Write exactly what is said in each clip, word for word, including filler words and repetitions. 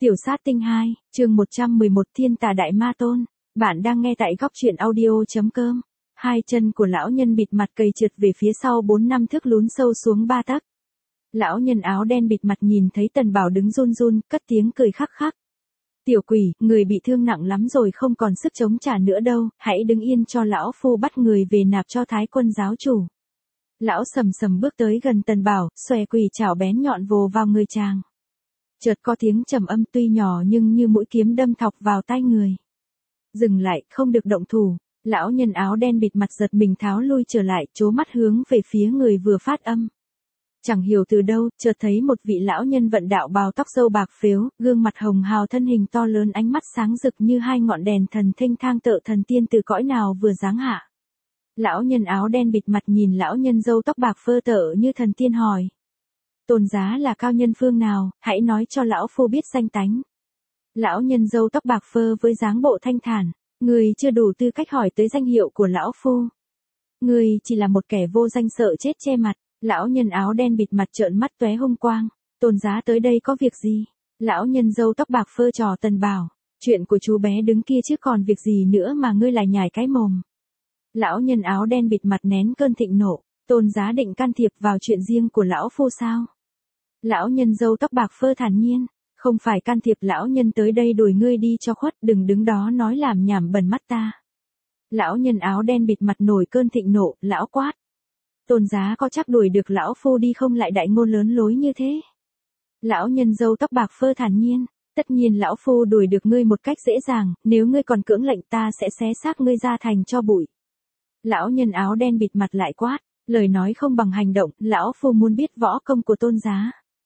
Tiểu sát tinh hai, chương một trăm mười một Thiên tà đại ma tôn. Bạn đang nghe tại góc truyện audio.com. Hai chân của lão nhân bịt mặt cầy trượt về phía sau bốn năm thước lún sâu xuống ba tấc. Lão nhân áo đen bịt mặt nhìn thấy Tần Bảo đứng run run, cất tiếng cười khắc khắc. Tiểu quỷ, người bị thương nặng lắm rồi, không còn sức chống trả nữa đâu, hãy đứng yên cho lão phu bắt người về nạp cho Thái Quân giáo chủ. Lão sầm sầm bước tới gần Tần Bảo, xòe quỷ chảo bén nhọn vồ vào người chàng. Chợt có tiếng trầm âm tuy nhỏ nhưng như mũi kiếm đâm thọc vào tai người. Dừng lại, không được động thủ. Lão nhân áo đen bịt mặt giật mình tháo lui trở lại, trố mắt hướng về phía người vừa phát âm. Chẳng hiểu từ đâu, chợt thấy một vị lão nhân vận đạo bào tóc râu bạc phếu, gương mặt hồng hào, thân hình to lớn, ánh mắt sáng rực như hai ngọn đèn thần thênh thang, tựa thần tiên từ cõi nào vừa giáng hạ. Lão nhân áo đen bịt mặt nhìn lão nhân râu tóc bạc phơ tợ như thần tiên hỏi. Tôn giá là cao nhân phương nào, hãy nói cho lão phu biết danh tánh. Lão nhân râu tóc bạc phơ với dáng bộ thanh thản. Người chưa đủ tư cách hỏi tới danh hiệu của lão phu. Người chỉ là một kẻ vô danh sợ chết che mặt. Lão nhân áo đen bịt mặt trợn mắt tóe hung quang. Tôn giá tới đây có việc gì? Lão nhân râu tóc bạc phơ trò Tần Bảo. Chuyện của chú bé đứng kia chứ còn việc gì nữa mà ngươi lại nhảy cái mồm. Lão nhân áo đen bịt mặt nén cơn thịnh nộ. Tôn giá định can thiệp vào chuyện riêng của lão phu sao? Lão nhân râu tóc bạc phơ thản nhiên. Không phải can thiệp, lão nhân tới đây đuổi ngươi đi cho khuất, đừng đứng đó nói làm nhảm bẩn mắt ta. Lão nhân áo đen bịt mặt nổi cơn thịnh nộ, lão quát. Tôn giá có chắc đuổi được lão phu đi không, lại đại ngôn lớn lối như thế? Lão nhân râu tóc bạc phơ thản nhiên. Tất nhiên lão phu đuổi được ngươi một cách dễ dàng, nếu ngươi còn cưỡng lệnh ta sẽ xé xác ngươi ra thành cho bụi. Lão nhân áo đen bịt mặt lại quát. Lời nói không bằng hành động, lão phu muốn biết võ công của tôn giá.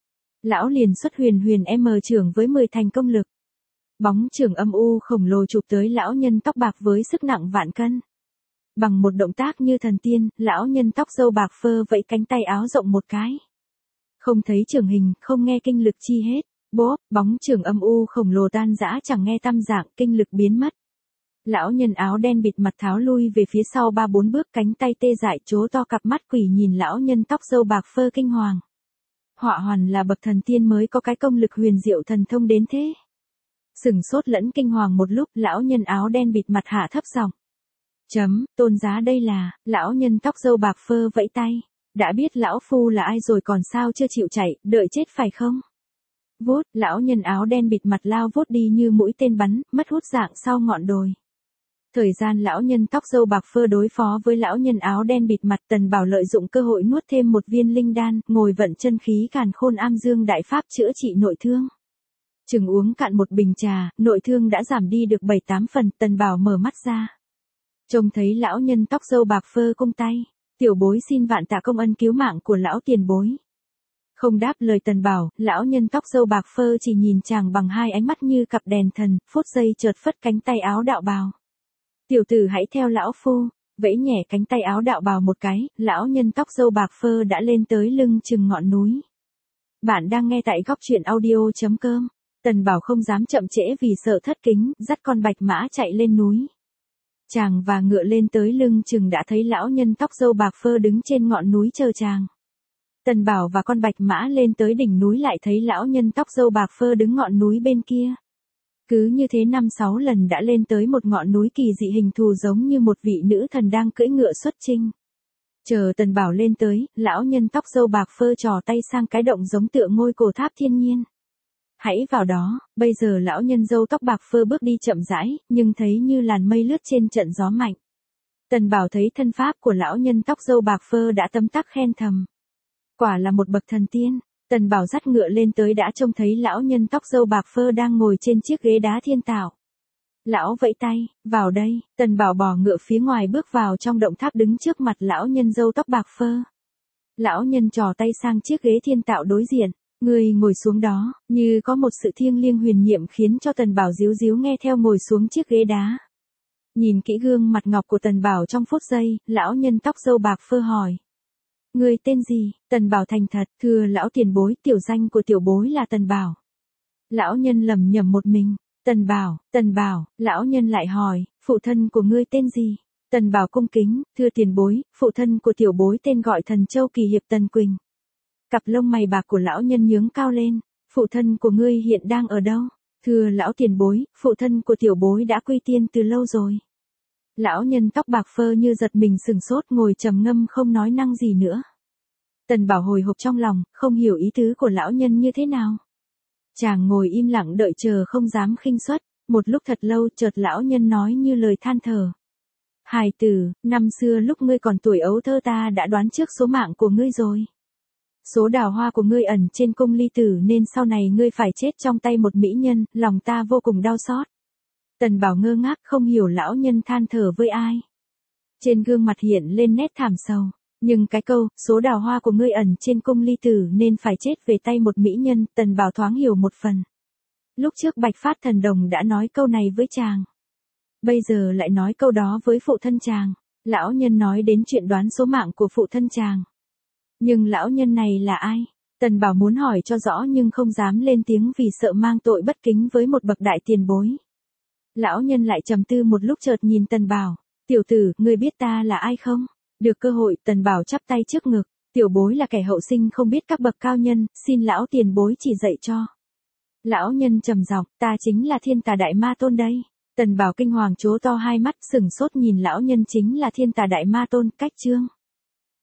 Lão liền xuất huyền huyền M trưởng với mười thành công lực. Bóng trưởng âm u khổng lồ chụp tới lão nhân tóc bạc với sức nặng vạn cân. Bằng một động tác như thần tiên, lão nhân tóc râu bạc phơ vẫy cánh tay áo rộng một cái. Không thấy trưởng hình, không nghe kinh lực chi hết. Bốp, bóng trưởng âm u khổng lồ tan rã, chẳng nghe tăm dạng, kinh lực biến mất. Lão nhân áo đen bịt mặt tháo lui về phía sau ba bốn bước, cánh tay tê dại, trố to cặp mắt quỷ nhìn lão nhân tóc râu bạc phơ kinh hoàng. Họa hoàn là bậc thần tiên mới có cái công lực huyền diệu thần thông đến thế. Sừng sốt lẫn kinh hoàng một lúc, lão nhân áo đen bịt mặt hạ thấp giọng. Chấm, tôn giá đây là, lão nhân tóc râu bạc phơ vẫy tay. Đã biết lão phu là ai rồi còn sao chưa chịu chạy, đợi chết phải không? Vút, lão nhân áo đen bịt mặt lao vút đi như mũi tên bắn, mất hút dạng sau ngọn đồi. Thời gian lão nhân tóc râu bạc phơ đối phó với lão nhân áo đen bịt mặt, Tần Bảo lợi dụng cơ hội nuốt thêm một viên linh đan, ngồi vận chân khí càn khôn am dương đại pháp chữa trị nội thương. Chừng uống cạn một bình trà, nội thương đã giảm đi được bảy tám phần, Tần Bảo mở mắt ra. Trông thấy lão nhân tóc râu bạc phơ cung tay, tiểu bối xin vạn tạ công ân cứu mạng của lão tiền bối. Không đáp lời Tần Bảo, lão nhân tóc râu bạc phơ chỉ nhìn chàng bằng hai ánh mắt như cặp đèn thần, phút giây chợt phất cánh tay áo đạo bào. Tiểu tử hãy theo lão phu, vẫy nhẹ cánh tay áo đạo bào một cái, lão nhân tóc râu bạc phơ đã lên tới lưng chừng ngọn núi. Bạn đang nghe tại góc truyện audio.com. Tần Bảo không dám chậm trễ vì sợ thất kính, dắt con bạch mã chạy lên núi. Chàng và ngựa lên tới lưng chừng đã thấy lão nhân tóc râu bạc phơ đứng trên ngọn núi chờ chàng. Tần Bảo và con bạch mã lên tới đỉnh núi lại thấy lão nhân tóc râu bạc phơ đứng ngọn núi bên kia. Cứ như thế năm sáu lần đã lên tới một ngọn núi kỳ dị hình thù giống như một vị nữ thần đang cưỡi ngựa xuất chinh. Chờ Tần Bảo lên tới, lão nhân tóc râu bạc phơ trò tay sang cái động giống tựa ngôi cổ tháp thiên nhiên. Hãy vào đó, bây giờ lão nhân râu tóc bạc phơ bước đi chậm rãi, nhưng thấy như làn mây lướt trên trận gió mạnh. Tần Bảo thấy thân pháp của lão nhân tóc râu bạc phơ đã tấm tắc khen thầm. Quả là một bậc thần tiên. Tần Bảo dắt ngựa lên tới đã trông thấy lão nhân tóc râu bạc phơ đang ngồi trên chiếc ghế đá thiên tạo. Lão vẫy tay, vào đây, Tần Bảo bỏ ngựa phía ngoài bước vào trong động tháp đứng trước mặt lão nhân râu tóc bạc phơ. Lão nhân trò tay sang chiếc ghế thiên tạo đối diện, người ngồi xuống đó, như có một sự thiêng liêng huyền nhiệm khiến cho Tần Bảo díu díu nghe theo ngồi xuống chiếc ghế đá. Nhìn kỹ gương mặt ngọc của Tần Bảo trong phút giây, lão nhân tóc râu bạc phơ hỏi. Người tên gì? Tần Bảo thành thật, thưa lão tiền bối, tiểu danh của tiểu bối là Tần Bảo. Lão nhân lẩm nhẩm một mình, Tần Bảo, Tần Bảo, lão nhân lại hỏi, phụ thân của ngươi tên gì? Tần Bảo cung kính, thưa tiền bối, phụ thân của tiểu bối tên gọi Thần Châu Kỳ Hiệp Tần Quỳnh. Cặp lông mày bạc của lão nhân nhướng cao lên, phụ thân của ngươi hiện đang ở đâu? Thưa lão tiền bối, phụ thân của tiểu bối đã quy tiên từ lâu rồi. Lão nhân tóc bạc phơ như giật mình sừng sốt, ngồi trầm ngâm không nói năng gì nữa. Tần Bảo hồi hộp trong lòng, không hiểu ý tứ của lão nhân như thế nào. Chàng ngồi im lặng đợi chờ không dám khinh suất, một lúc thật lâu chợt lão nhân nói như lời than thở. Hài tử, năm xưa lúc ngươi còn tuổi ấu thơ ta đã đoán trước số mạng của ngươi rồi. Số đào hoa của ngươi ẩn trên cung ly tử nên sau này ngươi phải chết trong tay một mỹ nhân, lòng ta vô cùng đau xót. Tần Bảo ngơ ngác không hiểu lão nhân than thở với ai. Trên gương mặt hiện lên nét thảm sầu, nhưng cái câu, số đào hoa của ngươi ẩn trên cung ly tử nên phải chết về tay một mỹ nhân, Tần Bảo thoáng hiểu một phần. Lúc trước Bạch Phát Thần Đồng đã nói câu này với chàng. Bây giờ lại nói câu đó với phụ thân chàng. Lão nhân nói đến chuyện đoán số mạng của phụ thân chàng. Nhưng lão nhân này là ai? Tần Bảo muốn hỏi cho rõ nhưng không dám lên tiếng vì sợ mang tội bất kính với một bậc đại tiền bối. Lão nhân lại trầm tư một lúc chợt nhìn Tần Bảo. Tiểu tử, ngươi biết ta là ai không? Được cơ hội, Tần Bảo chắp tay trước ngực. Tiểu bối là kẻ hậu sinh không biết các bậc cao nhân, xin lão tiền bối chỉ dạy cho. Lão nhân trầm giọng, ta chính là Thiên Tà Đại Ma Tôn đây. Tần Bảo kinh hoàng trố to hai mắt sừng sốt nhìn lão nhân chính là Thiên Tà Đại Ma Tôn, cách chương.